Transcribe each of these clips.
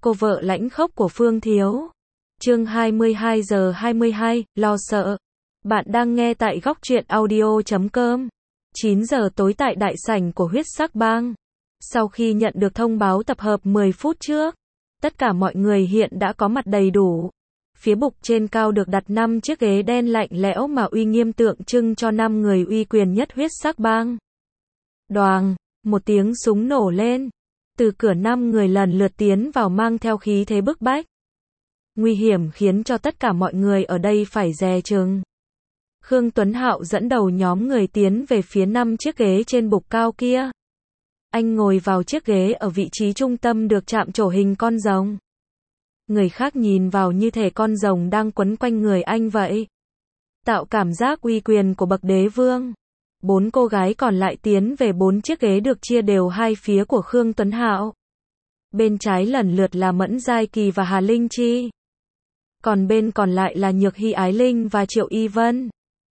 cô vợ lãnh khốc của Phương Thiếu. Chương 22 giờ 22, lo sợ. Bạn đang nghe tại góc truyện audio.com. 9 giờ tối tại đại sảnh của Huyết Sắc Bang. Sau khi nhận được thông báo tập hợp 10 phút trước, tất cả mọi người hiện đã có mặt đầy đủ. Phía bục trên cao được đặt 5 chiếc ghế đen lạnh lẽo mà uy nghiêm tượng trưng cho 5 người uy quyền nhất Huyết Sắc Bang. Đoàng, một tiếng súng nổ lên. Từ cửa 5 người lần lượt tiến vào mang theo khí thế bức bách. Nguy hiểm khiến cho tất cả mọi người ở đây phải dè chừng. Khương Tuấn Hạo dẫn đầu nhóm người tiến về phía 5 chiếc ghế trên bục cao kia. Anh ngồi vào chiếc ghế ở vị trí trung tâm được chạm trổ hình con rồng. Người khác nhìn vào như thể con rồng đang quấn quanh người anh vậy. Tạo cảm giác uy quyền của bậc đế vương. 4 cô gái còn lại tiến về 4 chiếc ghế được chia đều hai phía của Khương Tuấn Hạo. Bên trái lần lượt là Mẫn Giai Kỳ và Hà Linh Chi. Còn bên còn lại là Nhược Hy Ái Linh và Triệu Y Vân.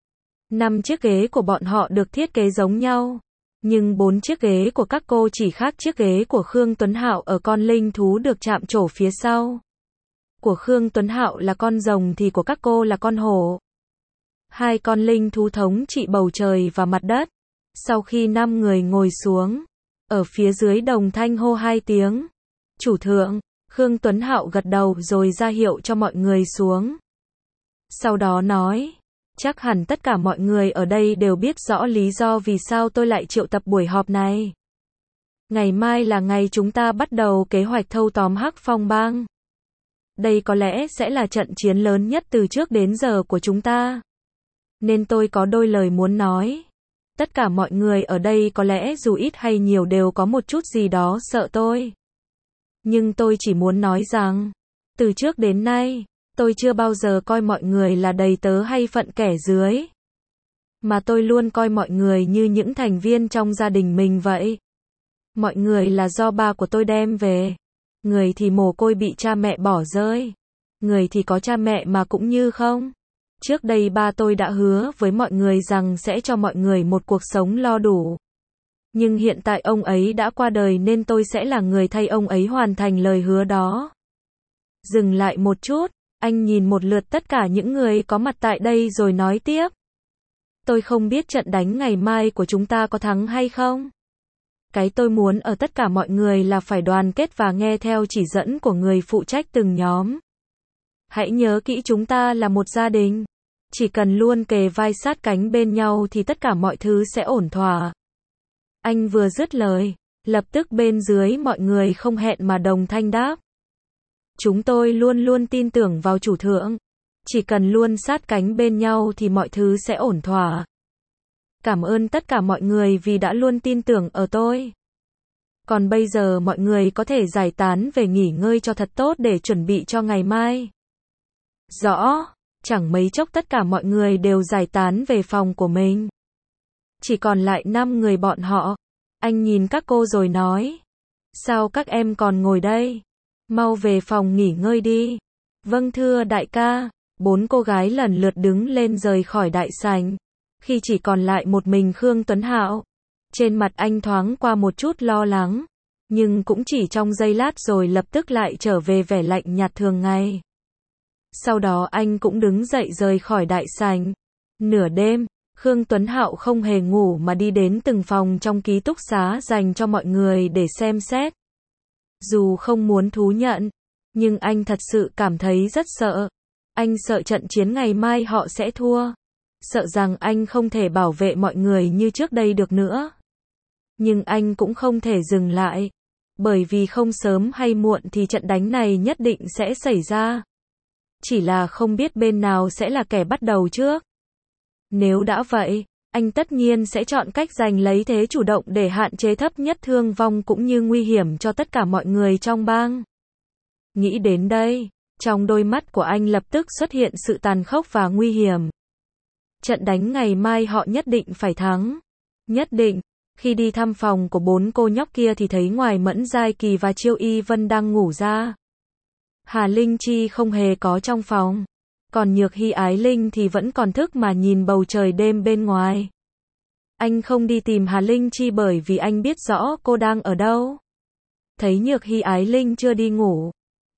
5 chiếc ghế của bọn họ được thiết kế giống nhau. Nhưng 4 chiếc ghế của các cô chỉ khác chiếc ghế của Khương Tuấn Hạo ở con linh thú được chạm trổ phía sau. Của Khương Tuấn Hạo là con rồng thì của các cô là con hổ. 2 con linh thú thống trị bầu trời và mặt đất. Sau khi 5 người ngồi xuống, ở phía dưới đồng thanh hô 2 tiếng. Chủ thượng, Khương Tuấn Hạo gật đầu rồi ra hiệu cho mọi người xuống. Sau đó nói, chắc hẳn tất cả mọi người ở đây đều biết rõ lý do vì sao tôi lại triệu tập buổi họp này. Ngày mai là ngày chúng ta bắt đầu kế hoạch thâu tóm Hắc Phong Bang. Đây có lẽ sẽ là trận chiến lớn nhất từ trước đến giờ của chúng ta. Nên tôi có đôi lời muốn nói. Tất cả mọi người ở đây có lẽ dù ít hay nhiều đều có một chút gì đó sợ tôi. Nhưng tôi chỉ muốn nói rằng, từ trước đến nay, tôi chưa bao giờ coi mọi người là đầy tớ hay phận kẻ dưới. Mà tôi luôn coi mọi người như những thành viên trong gia đình mình vậy. Mọi người là do ba của tôi đem về. Người thì mồ côi bị cha mẹ bỏ rơi. Người thì có cha mẹ mà cũng như không. Trước đây ba tôi đã hứa với mọi người rằng sẽ cho mọi người một cuộc sống lo đủ. Nhưng hiện tại ông ấy đã qua đời nên tôi sẽ là người thay ông ấy hoàn thành lời hứa đó. Dừng lại một chút, anh nhìn một lượt tất cả những người có mặt tại đây rồi nói tiếp. Tôi không biết trận đánh ngày mai của chúng ta có thắng hay không. Cái tôi muốn ở tất cả mọi người là phải đoàn kết và nghe theo chỉ dẫn của người phụ trách từng nhóm. Hãy nhớ kỹ chúng ta là một gia đình. Chỉ cần luôn kề vai sát cánh bên nhau thì tất cả mọi thứ sẽ ổn thỏa. Anh vừa dứt lời, lập tức bên dưới mọi người không hẹn mà đồng thanh đáp. Chúng tôi luôn luôn tin tưởng vào chủ thượng. Chỉ cần luôn sát cánh bên nhau thì mọi thứ sẽ ổn thỏa. Cảm ơn tất cả mọi người vì đã luôn tin tưởng ở tôi. Còn bây giờ mọi người có thể giải tán về nghỉ ngơi cho thật tốt để chuẩn bị cho ngày mai. Rõ, chẳng mấy chốc tất cả mọi người đều giải tán về phòng của mình. Chỉ còn lại 5 người bọn họ. Anh nhìn các cô rồi nói. Sao các em còn ngồi đây? Mau về phòng nghỉ ngơi đi. Vâng thưa đại ca. 4 cô gái lần lượt đứng lên rời khỏi đại sảnh. Khi chỉ còn lại một mình Khương Tuấn Hạo. Trên mặt anh thoáng qua một chút lo lắng. Nhưng cũng chỉ trong giây lát rồi lập tức lại trở về vẻ lạnh nhạt thường ngày. Sau đó anh cũng đứng dậy rời khỏi đại sảnh. Nửa đêm, Khương Tuấn Hạo không hề ngủ mà đi đến từng phòng trong ký túc xá dành cho mọi người để xem xét. Dù không muốn thú nhận, nhưng anh thật sự cảm thấy rất sợ. Anh sợ trận chiến ngày mai họ sẽ thua. Sợ rằng anh không thể bảo vệ mọi người như trước đây được nữa. Nhưng anh cũng không thể dừng lại. Bởi vì không sớm hay muộn thì trận đánh này nhất định sẽ xảy ra. Chỉ là không biết bên nào sẽ là kẻ bắt đầu trước. Nếu đã vậy, anh tất nhiên sẽ chọn cách giành lấy thế chủ động để hạn chế thấp nhất thương vong cũng như nguy hiểm cho tất cả mọi người trong bang. Nghĩ đến đây, trong đôi mắt của anh lập tức xuất hiện sự tàn khốc và nguy hiểm. Trận đánh ngày mai họ nhất định phải thắng. Nhất định. Khi đi thăm phòng của 4 cô nhóc kia thì thấy ngoài Mẫn Giai Kỳ và Triệu Y Vân đang ngủ ra. Hà Linh Chi không hề có trong phòng. Còn Nhược Hy Ái Linh thì vẫn còn thức mà nhìn bầu trời đêm bên ngoài. Anh không đi tìm Hà Linh Chi bởi vì anh biết rõ cô đang ở đâu. Thấy Nhược Hy Ái Linh chưa đi ngủ,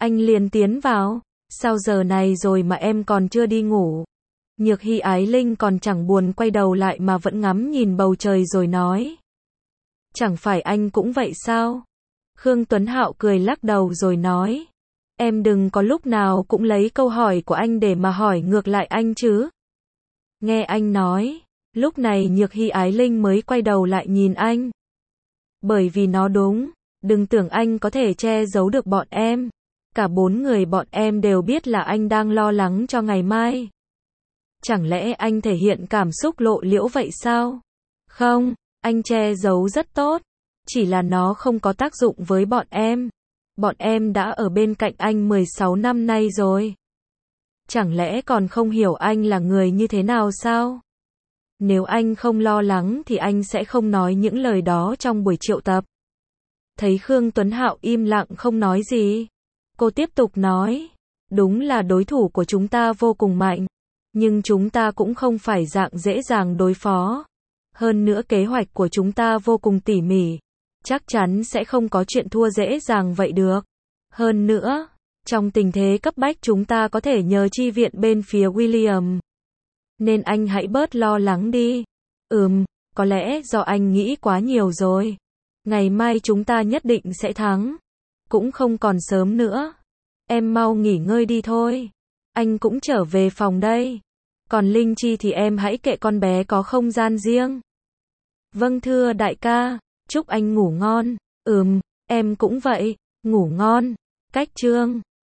Anh liền tiến vào. Sao giờ này rồi mà em còn chưa đi ngủ? Nhược Hy Ái Linh còn chẳng buồn quay đầu lại mà vẫn ngắm nhìn bầu trời rồi nói. Chẳng phải anh cũng vậy sao? Khương Tuấn Hạo cười lắc đầu rồi nói. Em đừng có lúc nào cũng lấy câu hỏi của anh để mà hỏi ngược lại anh chứ. Nghe anh nói, lúc này Nhược Hy Ái Linh mới quay đầu lại nhìn anh. Bởi vì nó đúng, đừng tưởng anh có thể che giấu được bọn em. Cả 4 người bọn em đều biết là anh đang lo lắng cho ngày mai. Chẳng lẽ anh thể hiện cảm xúc lộ liễu vậy sao? Không, anh che giấu rất tốt. Chỉ là nó không có tác dụng với bọn em. Bọn em đã ở bên cạnh anh 16 năm nay rồi. Chẳng lẽ còn không hiểu anh là người như thế nào sao? Nếu anh không lo lắng thì anh sẽ không nói những lời đó trong buổi triệu tập. Thấy Khương Tuấn Hạo im lặng không nói gì. Cô tiếp tục nói. Đúng là đối thủ của chúng ta vô cùng mạnh. Nhưng chúng ta cũng không phải dạng dễ dàng đối phó. Hơn nữa kế hoạch của chúng ta vô cùng tỉ mỉ. Chắc chắn sẽ không có chuyện thua dễ dàng vậy được. Hơn nữa, trong tình thế cấp bách chúng ta có thể nhờ chi viện bên phía William. Nên anh hãy bớt lo lắng đi. Có lẽ do anh nghĩ quá nhiều rồi. Ngày mai chúng ta nhất định sẽ thắng. Cũng không còn sớm nữa. Em mau nghỉ ngơi đi thôi. Anh cũng trở về phòng đây. Còn Linh Chi thì em hãy kệ con bé có không gian riêng. Vâng thưa đại ca, chúc anh ngủ ngon. Em cũng vậy, ngủ ngon. Cách chương